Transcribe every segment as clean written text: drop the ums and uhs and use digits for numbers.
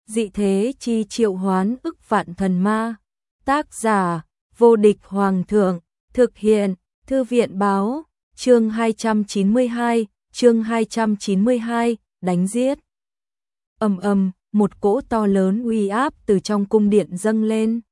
dị thế chi triệu hoán ức vạn thần ma. Tác giả, vô địch hoàng thượng, thực hiện, thư viện báo, chương 292, đánh giết. Một cỗ to lớn uy áp từ trong cung điện dâng lên.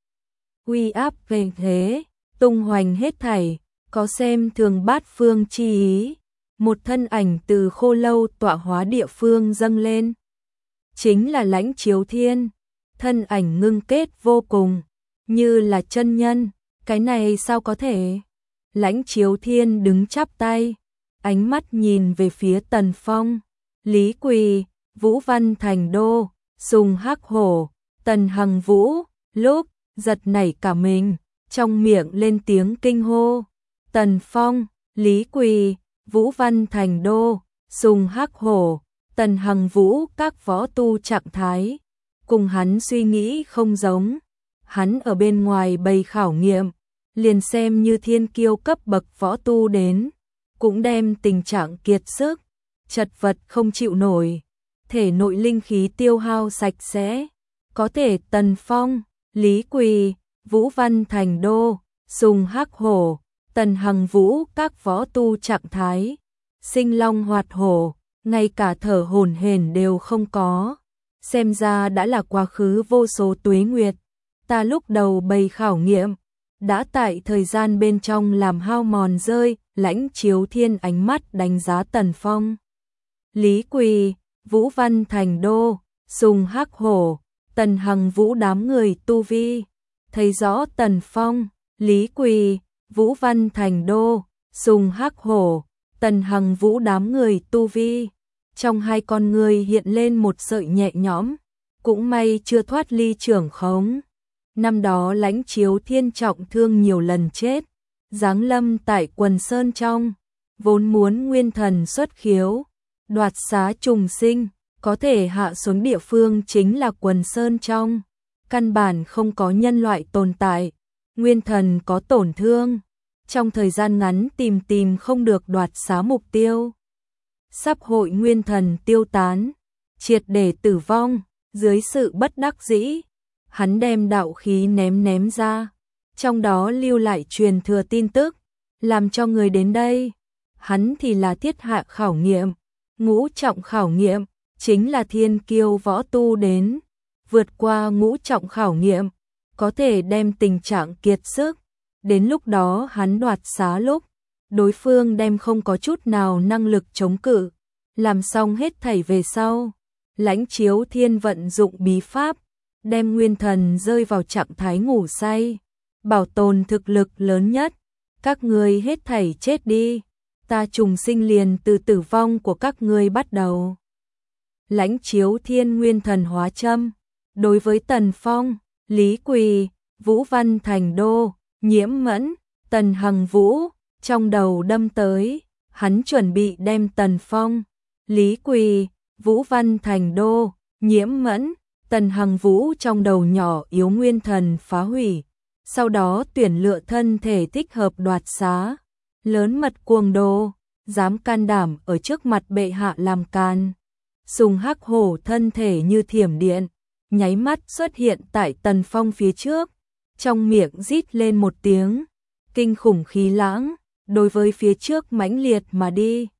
Uy áp về thế, tung hoành hết thảy, có xem thường bát phương chi ý. Một thân ảnh từ khô lâu tọa hóa địa phương dâng lên. Chính là Lãnh Chiếu Thiên, thân ảnh ngưng kết vô cùng, như là chân nhân, cái này sao có thể? Lãnh Chiếu Thiên đứng chắp tay, ánh mắt nhìn về phía Tần Phong, Lý Quỳ, Vũ Văn Thành Đô, Sùng Hắc Hổ, Tần Hằng Vũ, lúc giật nảy cả mình, trong miệng lên tiếng kinh hô. Tần Phong, Lý Quỳ, Vũ Văn Thành Đô, Sùng Hắc Hổ, Tần Hằng Vũ các võ tu trạng thái, cùng hắn suy nghĩ không giống. Hắn ở bên ngoài bày khảo nghiệm, liền xem như thiên kiêu cấp bậc võ tu đến, cũng đem tình trạng kiệt sức, chật vật không chịu nổi, thể nội linh khí tiêu hao sạch sẽ. Có thể Tần Phong, Lý Quỳ, Vũ Văn Thành Đô, Sùng Hắc Hổ, Tần Hằng Vũ các võ tu trạng thái, sinh long hoạt hổ, ngay cả thở hổn hển đều không có. Xem ra đã là quá khứ vô số tuế nguyệt. Ta lúc đầu bày khảo nghiệm, đã tại thời gian bên trong làm hao mòn rơi. Lãnh Chiếu Thiên ánh mắt đánh giá Tần Phong, Lý Quỳ, Vũ Văn Thành Đô, Sùng Hắc Hổ, Tần Hằng Vũ đám người tu vi. Thấy rõ Tần Phong, Lý Quỳ, Vũ Văn Thành Đô, Sùng Hắc Hổ, Tần Hằng Vũ đám người tu vi. Trong hai con người hiện lên một sợi nhẹ nhõm, cũng may chưa thoát ly trưởng khống. Năm đó Lãnh Chiếu Thiên trọng thương nhiều lần chết, giáng lâm tại Quần Sơn trong, vốn muốn nguyên thần xuất khiếu, đoạt xá trùng sinh, có thể hạ xuống địa phương chính là Quần Sơn trong, căn bản không có nhân loại tồn tại, nguyên thần có tổn thương, trong thời gian ngắn tìm không được đoạt xá mục tiêu. Sắp hội nguyên thần tiêu tán, triệt để tử vong, dưới sự bất đắc dĩ, hắn đem đạo khí ném ra, trong đó lưu lại truyền thừa tin tức, làm cho người đến đây. Hắn thì là thiết hạ khảo nghiệm, ngũ trọng khảo nghiệm, chính là thiên kiêu võ tu đến, vượt qua ngũ trọng khảo nghiệm, có thể đem tình trạng kiệt sức. Đến lúc đó hắn đoạt xá lúc, đối phương đem không có chút nào năng lực chống cự. Làm xong hết thảy về sau, Lãnh Chiếu Thiên vận dụng bí pháp, đem nguyên thần rơi vào trạng thái ngủ say, bảo tồn thực lực lớn nhất. Các ngươi hết thảy chết đi, ta trùng sinh liền từ tử vong của các ngươi bắt đầu. Lãnh Chiếu Thiên nguyên thần hóa châm, đối với Tần Phong, Lý Quỳ, Vũ Văn Thành Đô, Nhiễm Mẫn, Tần Hằng Vũ, trong đầu đâm tới, hắn chuẩn bị đem Tần Phong, Lý Quỳ, Vũ Văn Thành Đô, Nhiễm Mẫn, Tần Hằng Vũ trong đầu nhỏ yếu nguyên thần phá hủy, sau đó tuyển lựa thân thể thích hợp đoạt xá. Lớn mật cuồng đồ, dám can đảm ở trước mặt bệ hạ làm can. Sùng Hắc Hổ thân thể như thiểm điện, nháy mắt xuất hiện tại Tần Phong phía trước, trong miệng rít lên một tiếng, kinh khủng khí lãng, đối với phía trước mãnh liệt mà đi.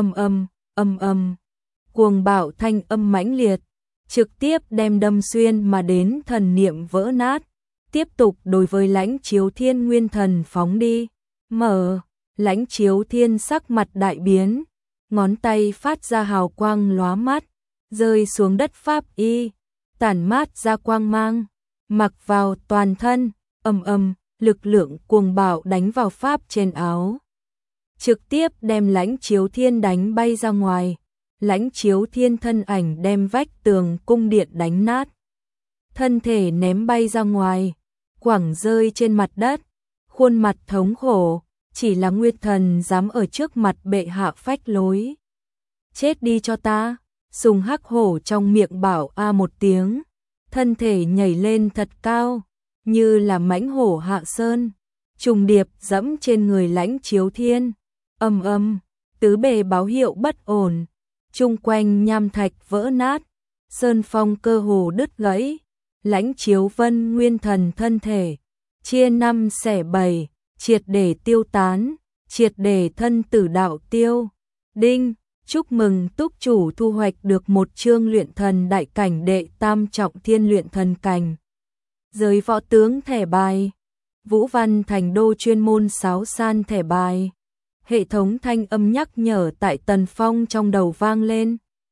Cuồng bạo thanh âm mãnh liệt, trực tiếp đem đâm xuyên mà đến thần niệm vỡ nát, tiếp tục đối với Lãnh Chiếu Thiên nguyên thần phóng đi. Lãnh Chiếu Thiên sắc mặt đại biến, ngón tay phát ra hào quang lóa mắt, rơi xuống đất pháp y, tản mát ra quang mang, mặc vào toàn thân. Lực lượng cuồng bạo đánh vào pháp trên áo, trực tiếp đem Lãnh Chiếu Thiên đánh bay ra ngoài. Lãnh Chiếu Thiên thân ảnh đem vách tường cung điện đánh nát, thân thể ném bay ra ngoài, quẳng rơi trên mặt đất, khuôn mặt thống khổ, chỉ là nguyên thần dám ở trước mặt bệ hạ phách lối. Chết đi cho ta. Sùng Hắc Hổ trong miệng bảo a một tiếng, thân thể nhảy lên thật cao, như là mãnh hổ hạ sơn, trùng điệp dẫm trên người Lãnh Chiếu Thiên. Tứ bề báo hiệu bất ổn, chung quanh nham thạch vỡ nát, sơn phong cơ hồ đứt gãy, Lãnh Chiếu Vân nguyên thần thân thể chia 5 xẻ 7, triệt để tiêu tán, triệt để thân tử đạo tiêu. Đinh, chúc mừng túc chủ thu hoạch được một chương luyện thần đại cảnh đệ tam trọng thiên luyện thần cảnh. Giới võ tướng thẻ bài, Vũ Văn Thành Đô chuyên môn sáo san thẻ bài. Hệ thống thanh âm nhắc nhở tại Tần Phong trong đầu vang lên.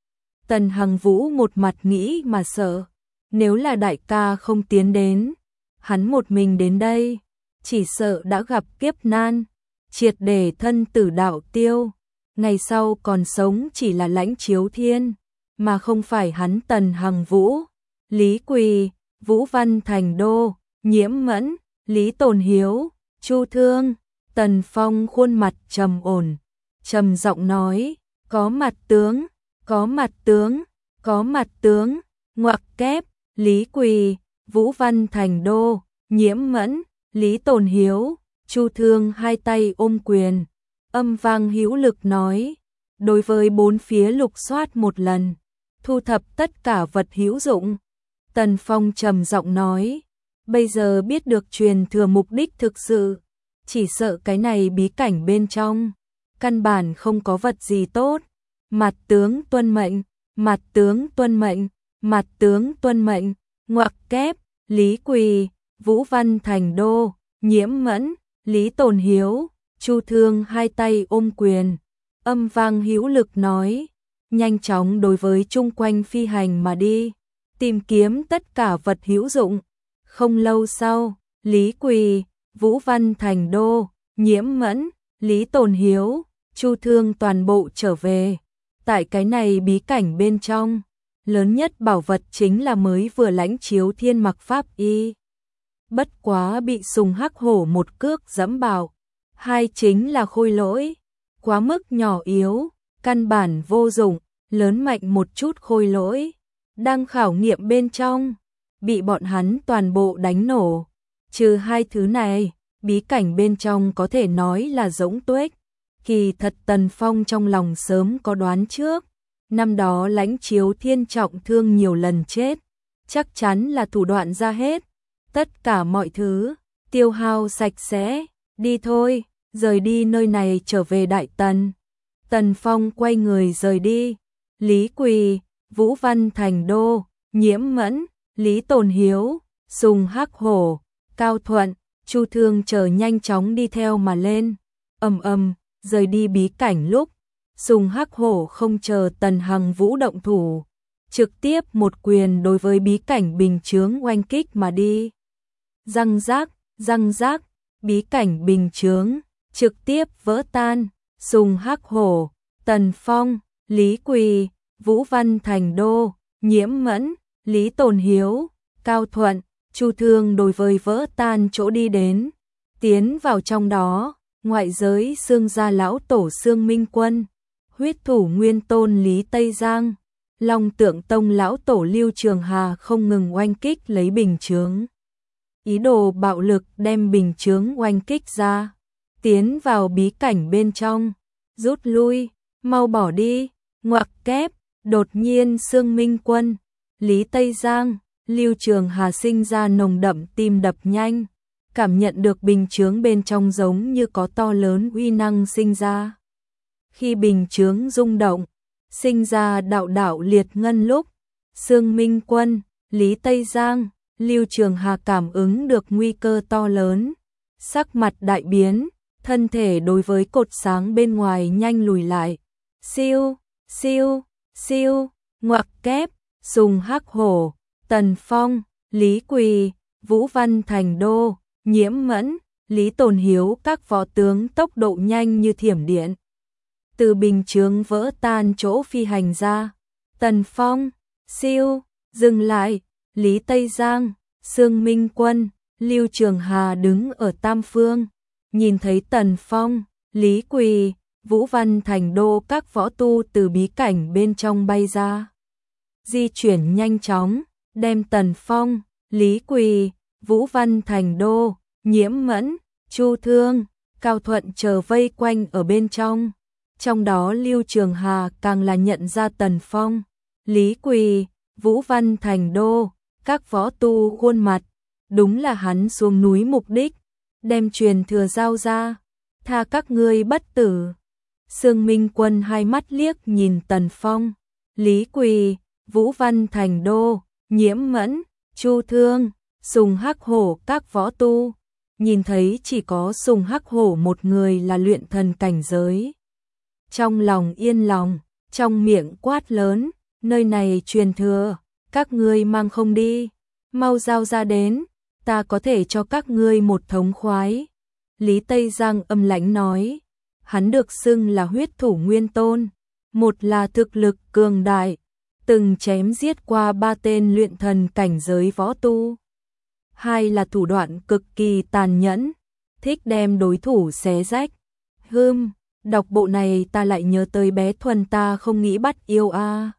Tần Hằng Vũ một mặt nghĩ mà sợ, nếu là đại ca không tiến đến, hắn một mình đến đây, chỉ sợ đã gặp kiếp nan, triệt để thân tử đạo tiêu, ngày sau còn sống chỉ là Lãnh Chiếu Thiên, mà không phải hắn Tần Hằng Vũ. Lý Quỳ, Vũ Văn Thành Đô, Nhiễm Mẫn, Lý Tồn Hiếu, Chu Thương. Tần Phong khuôn mặt trầm ổn, trầm giọng nói, có mặt tướng, có mặt tướng, có mặt tướng, ngoặc kép, Lý Quỳ, Vũ Văn Thành Đô, Nhiễm Mẫn, Lý Tồn Hiếu, Chu Thương hai tay ôm quyền, âm vang hữu lực nói, đối với bốn phía lục soát một lần, thu thập tất cả vật hữu dụng. Tần Phong trầm giọng nói, bây giờ biết được truyền thừa mục đích thực sự, chỉ sợ cái này bí cảnh bên trong, căn bản không có vật gì tốt. Mặt tướng tuân mệnh, mặt tướng tuân mệnh, mặt tướng tuân mệnh, ngoặc kép, Lý Quỳ, Vũ Văn Thành Đô, Nhiễm Mẫn, Lý Tồn Hiếu, Chu Thương hai tay ôm quyền, âm vang hữu lực nói, nhanh chóng đối với chung quanh phi hành mà đi, tìm kiếm tất cả vật hữu dụng. Không lâu sau, Lý Quỳ, Vũ Văn Thành Đô, Nhiễm Mẫn, Lý Tồn Hiếu, Chu Thương toàn bộ trở về. Tại cái này bí cảnh bên trong, lớn nhất bảo vật chính là mới vừa Lãnh Chiếu Thiên mặc pháp y. Bất quá bị Sùng Hắc Hổ một cước giẫm bảo. Hai chính là khôi lỗi, quá mức nhỏ yếu, căn bản vô dụng, lớn mạnh một chút khôi lỗi. Đang khảo nghiệm bên trong, bị bọn hắn toàn bộ đánh nổ. Trừ hai thứ này, bí cảnh bên trong có thể nói là rỗng tuếch. Kỳ thật Tần Phong trong lòng sớm có đoán trước, năm đó Lãnh Chiếu Thiên trọng thương nhiều lần chết, chắc chắn là thủ đoạn ra hết, tất cả mọi thứ, tiêu hao sạch sẽ, đi thôi, rời đi nơi này trở về Đại Tần. Tần Phong quay người rời đi, Lý Quỳ, Vũ Văn Thành Đô, Nhiễm Mẫn, Lý Tồn Hiếu, Sùng Hắc Hổ, Cao Thuận, Chu Thương chờ nhanh chóng đi theo mà lên, rời đi bí cảnh lúc, Sùng Hắc Hổ không chờ Tần Hằng Vũ động thủ, trực tiếp một quyền đối với bí cảnh bình chướng oanh kích mà đi. Răng rác, bí cảnh bình chướng, trực tiếp vỡ tan, Sùng Hắc Hổ, Tần Phong, Lý Quỳ, Vũ Văn Thành Đô, Nhiễm Mẫn, Lý Tồn Hiếu, Cao Thuận, Chu Thương đối với vỡ tan chỗ đi đến, tiến vào trong đó. Ngoại giới Xương gia lão tổ Xương Minh Quân, huyết thủ nguyên tôn Lý Tây Giang, Long Tượng Tông lão tổ Lưu Trường Hà không ngừng oanh kích lấy bình chướng. Ý đồ bạo lực đem bình chướng oanh kích ra, tiến vào bí cảnh bên trong, rút lui, mau bỏ đi, ngoặc kép, đột nhiên Xương Minh Quân, Lý Tây Giang, Lưu Trường Hà sinh ra nồng đậm tim đập nhanh. Cảm nhận được bình chướng bên trong giống như có to lớn uy năng sinh ra. Khi bình chướng rung động, sinh ra đạo đạo liệt ngân lúc, Xương Minh Quân, Lý Tây Giang, Lưu Trường Hà cảm ứng được nguy cơ to lớn, sắc mặt đại biến, thân thể đối với cột sáng bên ngoài nhanh lùi lại. Siêu, ngoặc kép, Sùng Hắc Hổ, Tần Phong, Lý Quỳ, Vũ Văn Thành Đô, Nhiễm Mẫn, Lý Tồn Hiếu các võ tướng tốc độ nhanh như thiểm điện. Từ bình chướng vỡ tan chỗ phi hành ra. Tần Phong, dừng lại, Lý Tây Giang, Xương Minh Quân, Lưu Trường Hà đứng ở tam phương. Nhìn thấy Tần Phong, Lý Quỳ, Vũ Văn Thành Đô các võ tu từ bí cảnh bên trong bay ra. Di chuyển nhanh chóng, đem Tần Phong, Lý Quỳ, Vũ Văn Thành Đô, Nhiễm Mẫn, Chu Thương, Cao Thuận chờ vây quanh ở bên trong. Trong đó Lưu Trường Hà càng là nhận ra Tần Phong, Lý Quỳ, Vũ Văn Thành Đô, các võ tu khuôn mặt, đúng là hắn xuống núi mục đích, đem truyền thừa giao ra, tha các ngươi bất tử. Sương Minh Quân hai mắt liếc nhìn Tần Phong, Lý Quỳ, Vũ Văn Thành Đô, Nhiễm Mẫn, Chu Thương, Sùng Hắc Hổ các võ tu, nhìn thấy chỉ có Sùng Hắc Hổ một người là luyện thần cảnh giới. Trong lòng yên lòng, trong miệng quát lớn, nơi này truyền thừa, các ngươi mang không đi, mau giao ra đến, ta có thể cho các ngươi một thống khoái. Lý Tây Giang âm lãnh nói, hắn được xưng là huyết thủ nguyên tôn, một là thực lực cường đại, từng chém giết qua 3 tên luyện thần cảnh giới võ tu. Hai là thủ đoạn cực kỳ tàn nhẫn, thích đem đối thủ xé rách. Đọc bộ này ta lại nhớ tới bé Thuần ta không nghĩ bắt yêu a.